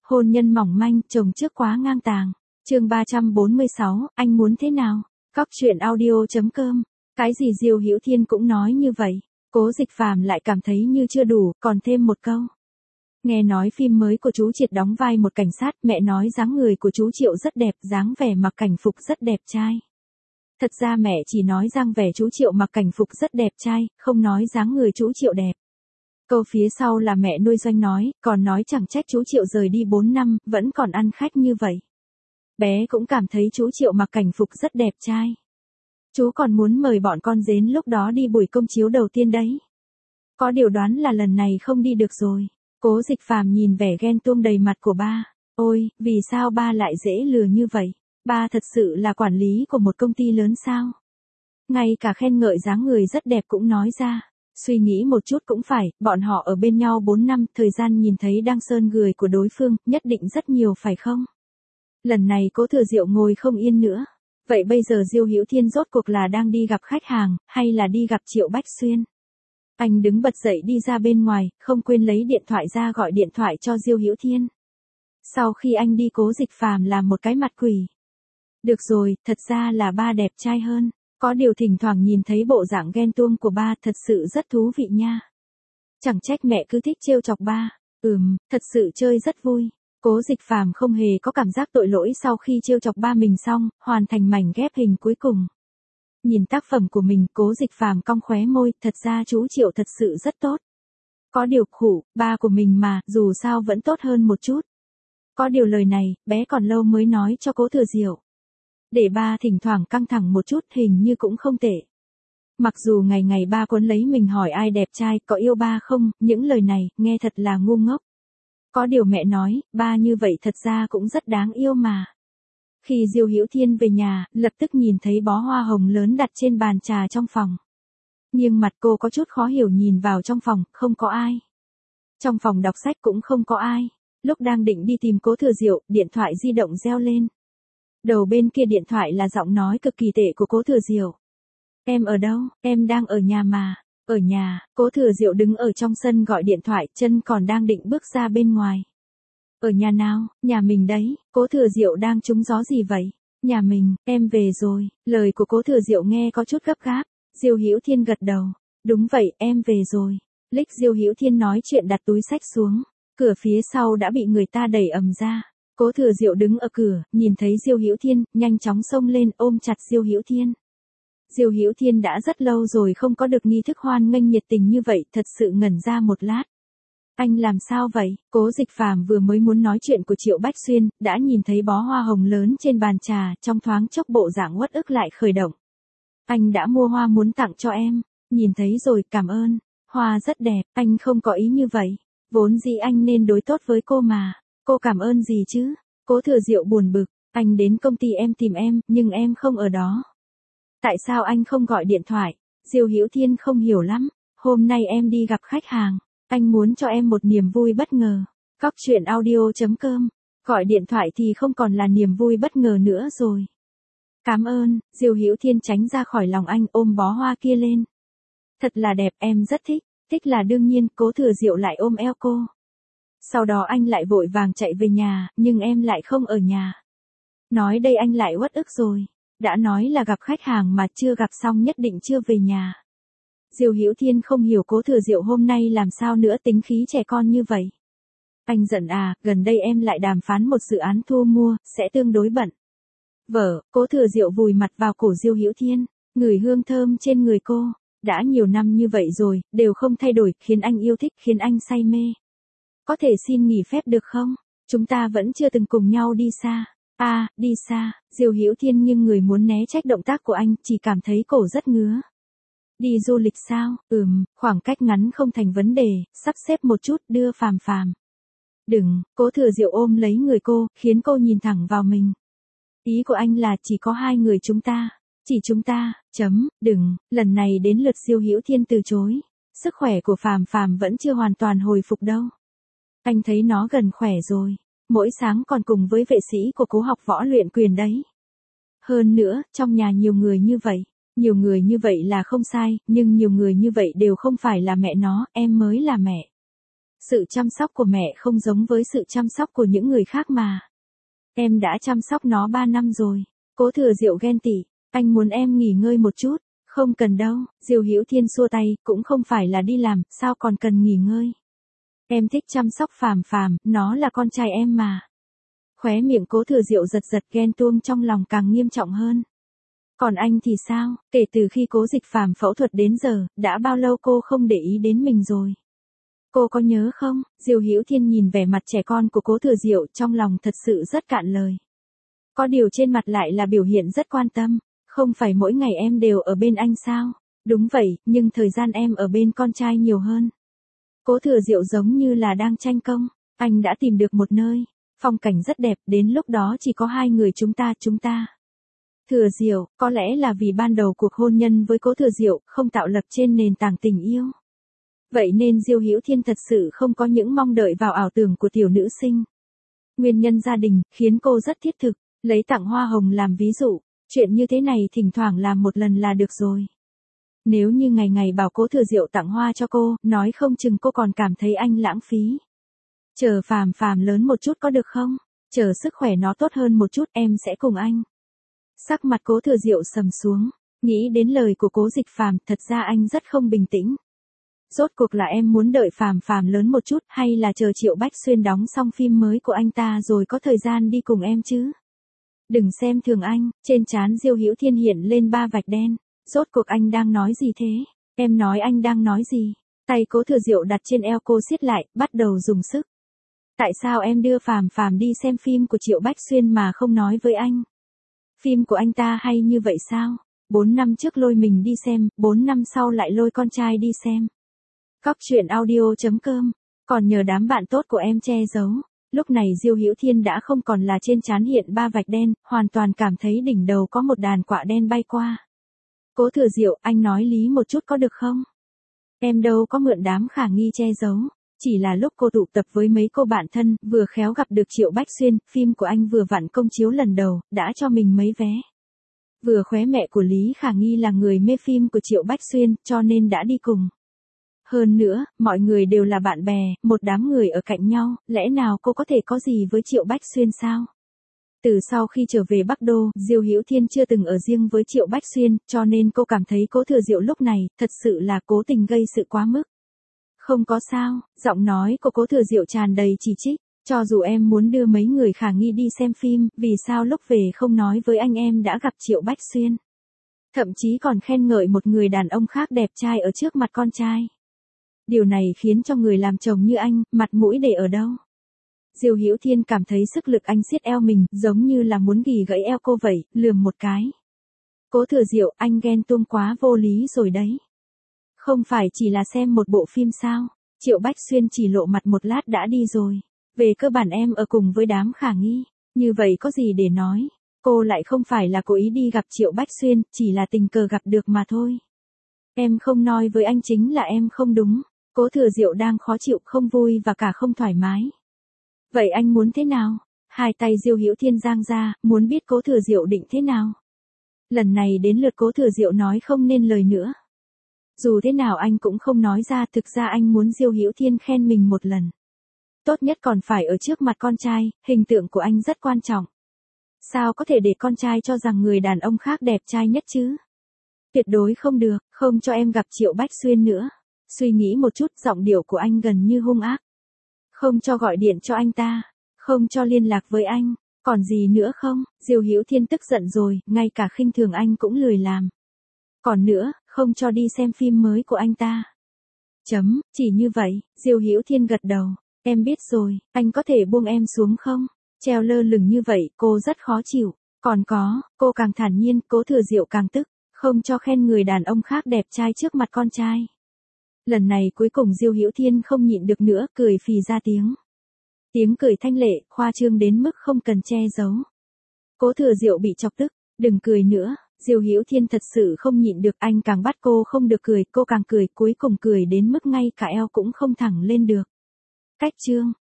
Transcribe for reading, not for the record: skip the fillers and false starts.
Hôn nhân mỏng manh, chồng trước quá ngang tàng. Chương 346, anh muốn thế nào? Cóc truyện audio.com. Cái gì Diêu Hữu Thiên cũng nói như vậy. Cố Dịch Phàm lại cảm thấy như chưa đủ, còn thêm một câu. Nghe nói phim mới của chú Triệt đóng vai một cảnh sát, mẹ nói dáng người của chú Triệu rất đẹp, dáng vẻ mặc cảnh phục rất đẹp trai. Thật ra mẹ chỉ nói dáng vẻ chú Triệu mặc cảnh phục rất đẹp trai, không nói dáng người chú Triệu đẹp. Câu phía sau là mẹ nuôi Doanh nói, còn nói chẳng trách chú Triệu rời đi 4 năm, vẫn còn ăn khách như vậy. Bé cũng cảm thấy chú Triệu mặc cảnh phục rất đẹp trai. Chú còn muốn mời bọn con đến lúc đó đi buổi công chiếu đầu tiên đấy. Có điều đoán là lần này không đi được rồi. Cố Dịch Phàm nhìn vẻ ghen tuông đầy mặt của ba. Ôi, vì sao ba lại dễ lừa như vậy? Ba thật sự là quản lý của một công ty lớn sao? Ngay cả khen ngợi dáng người rất đẹp cũng nói ra. Suy nghĩ một chút cũng phải, bọn họ ở bên nhau 4 năm, thời gian nhìn thấy đăng sơn người của đối phương, nhất định rất nhiều phải không? Lần này Cố Thừa Diệu ngồi không yên nữa. Vậy bây giờ Diêu Hữu Thiên rốt cuộc là đang đi gặp khách hàng, hay là đi gặp Triệu Bách Xuyên? Anh đứng bật dậy đi ra bên ngoài, không quên lấy điện thoại ra gọi điện thoại cho Diêu Hữu Thiên. Sau khi anh đi Cố Dịch Phàm làm một cái mặt quỷ. Được rồi, thật ra là ba đẹp trai hơn. Có điều thỉnh thoảng nhìn thấy bộ dạng ghen tuông của ba thật sự rất thú vị nha. Chẳng trách mẹ cứ thích trêu chọc ba. Thật sự chơi rất vui. Cố Dịch Phàm không hề có cảm giác tội lỗi sau khi trêu chọc ba mình xong, hoàn thành mảnh ghép hình cuối cùng. Nhìn tác phẩm của mình, Cố Dịch Phàm cong khóe môi, thật ra chú Triệu thật sự rất tốt. Có điều khủ, ba của mình mà, dù sao vẫn tốt hơn một chút. Có điều lời này, bé còn lâu mới nói cho Cố Thừa Diệu. Để ba thỉnh thoảng căng thẳng một chút hình như cũng không tệ. Mặc dù ngày ngày ba cuốn lấy mình hỏi ai đẹp trai, có yêu ba không, những lời này, nghe thật là ngu ngốc. Có điều mẹ nói, ba như vậy thật ra cũng rất đáng yêu mà. Khi Diêu Hữu Thiên về nhà, lập tức nhìn thấy bó hoa hồng lớn đặt trên bàn trà trong phòng. Nhưng mặt cô có chút khó hiểu nhìn vào trong phòng, không có ai. Trong phòng đọc sách cũng không có ai. Lúc đang định đi tìm Cố Thừa Diệu, điện thoại di động reo lên. Đầu bên kia điện thoại là giọng nói cực kỳ tệ của Cố Thừa Diệu. Em ở đâu? Em đang ở nhà mà. Ở nhà, Cố Thừa Diệu đứng ở trong sân gọi điện thoại, chân còn đang định bước ra bên ngoài. Ở nhà nào? Nhà mình đấy. Cố Thừa Diệu đang trúng gió gì vậy? Nhà mình, em về rồi. Lời của Cố Thừa Diệu nghe có chút gấp gáp. Diêu Hữu Thiên gật đầu. Đúng vậy, em về rồi. Liếc Diêu Hữu Thiên nói chuyện đặt túi sách xuống. Cửa phía sau đã bị người ta đẩy ầm ra. Cố Thừa Diệu đứng ở cửa, nhìn thấy Diêu Hữu Thiên, nhanh chóng xông lên ôm chặt Diêu Hữu Thiên. Diêu Hữu Thiên đã rất lâu rồi không có được nghi thức hoan nghênh nhiệt tình như vậy, thật sự ngẩn ra một lát. Anh làm sao vậy? Cố Dịch Phàm vừa mới muốn nói chuyện của Triệu Bách Xuyên, đã nhìn thấy bó hoa hồng lớn trên bàn trà, trong thoáng chốc bộ dạng uất ức lại khởi động. Anh đã mua hoa muốn tặng cho em. Nhìn thấy rồi, cảm ơn. Hoa rất đẹp, anh không có ý như vậy. Vốn dĩ anh nên đối tốt với cô mà. Cô cảm ơn gì chứ? Cố Thừa Diệu buồn bực. Anh đến công ty em tìm em, nhưng em không ở đó. Tại sao anh không gọi điện thoại? Diêu Hữu Thiên không hiểu lắm. Hôm nay em đi gặp khách hàng. Anh muốn cho em một niềm vui bất ngờ. Cóc truyện audio.com. Gọi điện thoại thì không còn là niềm vui bất ngờ nữa rồi. Cảm ơn. Diêu Hữu Thiên tránh ra khỏi lòng anh, ôm bó hoa kia lên. Thật là đẹp, em rất thích. Thích là đương nhiên. Cố Thừa Diệu lại ôm eo cô. Sau đó anh lại vội vàng chạy về nhà, nhưng em lại không ở nhà. Nói đây anh lại uất ức rồi. Đã nói là gặp khách hàng mà chưa gặp xong nhất định chưa về nhà. Diêu Hữu Thiên không hiểu Cố Thừa Diệu hôm nay làm sao nữa, tính khí trẻ con như vậy. Anh giận à, gần đây em lại đàm phán một dự án thu mua, sẽ tương đối bận. Cố Thừa Diệu vùi mặt vào cổ Diêu Hữu Thiên, ngửi hương thơm trên người cô. Đã nhiều năm như vậy rồi, đều không thay đổi, khiến anh yêu thích, khiến anh say mê. Có thể xin nghỉ phép được không? Chúng ta vẫn chưa từng cùng nhau đi xa. Đi xa. Diêu Hữu Thiên nghiêng người muốn né trách động tác của anh, chỉ cảm thấy cổ rất ngứa. Đi du lịch sao? Khoảng cách ngắn không thành vấn đề, sắp xếp một chút, đưa Phàm Phàm. Đừng. Cố Thừa Diệu ôm lấy người cô, khiến cô nhìn thẳng vào mình. Ý của anh là chỉ có hai người chúng ta. Chỉ chúng ta, đừng. Lần này đến lượt Diêu Hữu Thiên từ chối. Sức khỏe của Phàm Phàm vẫn chưa hoàn toàn hồi phục đâu. Anh thấy nó gần khỏe rồi. Mỗi sáng còn cùng với vệ sĩ của Cố học võ luyện quyền đấy. Hơn nữa, trong nhà nhiều người như vậy. Nhiều người như vậy là không sai, nhưng nhiều người như vậy đều không phải là mẹ nó, em mới là mẹ. Sự chăm sóc của mẹ không giống với sự chăm sóc của những người khác mà. Em đã chăm sóc nó 3 năm rồi. Cố Thừa Diệu ghen tị, anh muốn em nghỉ ngơi một chút. Không cần đâu, Diêu Hữu Thiên xua tay, cũng không phải là đi làm, sao còn cần nghỉ ngơi. Em thích chăm sóc Phàm Phàm, nó là con trai em mà. Khóe miệng Cố Thừa Diệu giật giật, ghen tuông trong lòng càng nghiêm trọng hơn. Còn anh thì sao, kể từ khi Cố Dịch Phàm phẫu thuật đến giờ, đã bao lâu cô không để ý đến mình rồi? Cô có nhớ không? Diêu Hữu Thiên nhìn vẻ mặt trẻ con của Cố Thừa Diệu, trong lòng thật sự rất cạn lời. Có điều trên mặt lại là biểu hiện rất quan tâm. Không phải mỗi ngày em đều ở bên anh sao? Đúng vậy, nhưng thời gian em ở bên con trai nhiều hơn. Cố Thừa Diệu giống như là đang tranh công. Anh đã tìm được một nơi. Phong cảnh rất đẹp, đến lúc đó chỉ có 2 người chúng ta. Thừa Diệu, có lẽ là vì ban đầu cuộc hôn nhân với Cố Thừa Diệu không tạo lập trên nền tảng tình yêu. Vậy nên Diêu Hữu Thiên thật sự không có những mong đợi vào ảo tưởng của tiểu nữ sinh. Nguyên nhân gia đình, khiến cô rất thiết thực, lấy tặng hoa hồng làm ví dụ. Chuyện như thế này thỉnh thoảng làm một lần là được rồi. Nếu như ngày ngày bảo Cố Thừa Diệu tặng hoa cho cô, nói không chừng cô còn cảm thấy anh lãng phí. Chờ Phàm Phàm lớn một chút có được không? Chờ sức khỏe nó tốt hơn một chút em sẽ cùng anh. Sắc mặt Cố Thừa Diệu sầm xuống, nghĩ đến lời của Cố Dịch Phàm, thật ra anh rất không bình tĩnh. Rốt cuộc là em muốn đợi Phàm Phàm lớn một chút hay là chờ Triệu Bách Xuyên đóng xong phim mới của anh ta rồi có thời gian đi cùng em chứ? Đừng xem thường anh, trên trán Diêu Hữu Thiên hiện lên 3 vạch đen. Rốt cuộc anh đang nói gì thế? Em nói anh đang nói gì? Tay Cố Thừa Diệu đặt trên eo cô siết lại, bắt đầu dùng sức. Tại sao em đưa Phàm Phàm đi xem phim của Triệu Bách Xuyên mà không nói với anh? Phim của anh ta hay như vậy sao? 4 năm trước lôi mình đi xem, 4 năm sau lại lôi con trai đi xem. Cóc truyện audio.com, còn nhờ đám bạn tốt của em che giấu. Lúc này Diêu Hữu Thiên đã không còn là trên trán hiện 3 vạch đen, hoàn toàn cảm thấy đỉnh đầu có một đàn quạ đen bay qua. Cố Thừa Diệu, anh nói lý một chút có được không? Em đâu có mượn đám khả nghi che giấu. Chỉ là lúc cô tụ tập với mấy cô bạn thân, vừa khéo gặp được Triệu Bách Xuyên, phim của anh vừa vặn công chiếu lần đầu, đã cho mình mấy vé. Vừa khóe mẹ của Lý Khả Nghi là người mê phim của Triệu Bách Xuyên, cho nên đã đi cùng. Hơn nữa, mọi người đều là bạn bè, một đám người ở cạnh nhau, lẽ nào cô có thể có gì với Triệu Bách Xuyên sao? Từ sau khi trở về Bắc Đô, Diêu Hữu Thiên chưa từng ở riêng với Triệu Bách Xuyên, cho nên cô cảm thấy Cố Thừa Diệu lúc này, thật sự là cố tình gây sự quá mức. Không có sao, giọng nói của Cố Thừa Diệu tràn đầy chỉ trích, cho dù em muốn đưa mấy người khả nghi đi xem phim, vì sao lúc về không nói với anh em đã gặp Triệu Bách Xuyên? Thậm chí còn khen ngợi một người đàn ông khác đẹp trai ở trước mặt con trai. Điều này khiến cho người làm chồng như anh, mặt mũi để ở đâu? Diêu Hữu Thiên cảm thấy sức lực anh siết eo mình, giống như là muốn ghì gãy eo cô vậy, lườm một cái. Cố Thừa Diệu, anh ghen tuông quá vô lý rồi đấy. Không phải chỉ là xem một bộ phim sao? Triệu Bách Xuyên chỉ lộ mặt một lát đã đi rồi. Về cơ bản em ở cùng với đám khả nghi, như vậy có gì để nói? Cô lại không phải là cố ý đi gặp Triệu Bách Xuyên, chỉ là tình cờ gặp được mà thôi. Em không nói với anh chính là em không đúng. Cố Thừa Diệu đang khó chịu, không vui và cả không thoải mái. Vậy anh muốn thế nào? Hai tay Diêu Hữu Thiên giang ra, muốn biết Cố Thừa Diệu định thế nào. Lần này đến lượt Cố Thừa Diệu nói không nên lời nữa. Dù thế nào anh cũng không nói ra, thực ra anh muốn Diêu Hữu Thiên khen mình một lần. Tốt nhất còn phải ở trước mặt con trai, hình tượng của anh rất quan trọng. Sao có thể để con trai cho rằng người đàn ông khác đẹp trai nhất chứ? Tuyệt đối không được, không cho em gặp Triệu Bách Xuyên nữa. Suy nghĩ một chút, giọng điệu của anh gần như hung ác. Không cho gọi điện cho anh ta, không cho liên lạc với anh, còn gì nữa không? Diêu Hữu Thiên tức giận rồi, ngay cả khinh thường anh cũng lười làm. Còn nữa, không cho đi xem phim mới của anh ta. Chỉ như vậy, Diêu Hữu Thiên gật đầu. Em biết rồi, anh có thể buông em xuống không? Treo lơ lửng như vậy, cô rất khó chịu. Còn có, cô càng thản nhiên, Cố Thừa Diệu càng tức, không cho khen người đàn ông khác đẹp trai trước mặt con trai. Lần này cuối cùng Diêu Hữu Thiên không nhịn được nữa, cười phì ra tiếng. Tiếng cười thanh lệ, khoa trương đến mức không cần che giấu. Cố Thừa Diệu bị chọc tức, đừng cười nữa. Diêu Hữu Thiên thật sự không nhịn được, anh càng bắt cô không được cười, cô càng cười, cuối cùng cười đến mức ngay cả eo cũng không thẳng lên được. Cách chương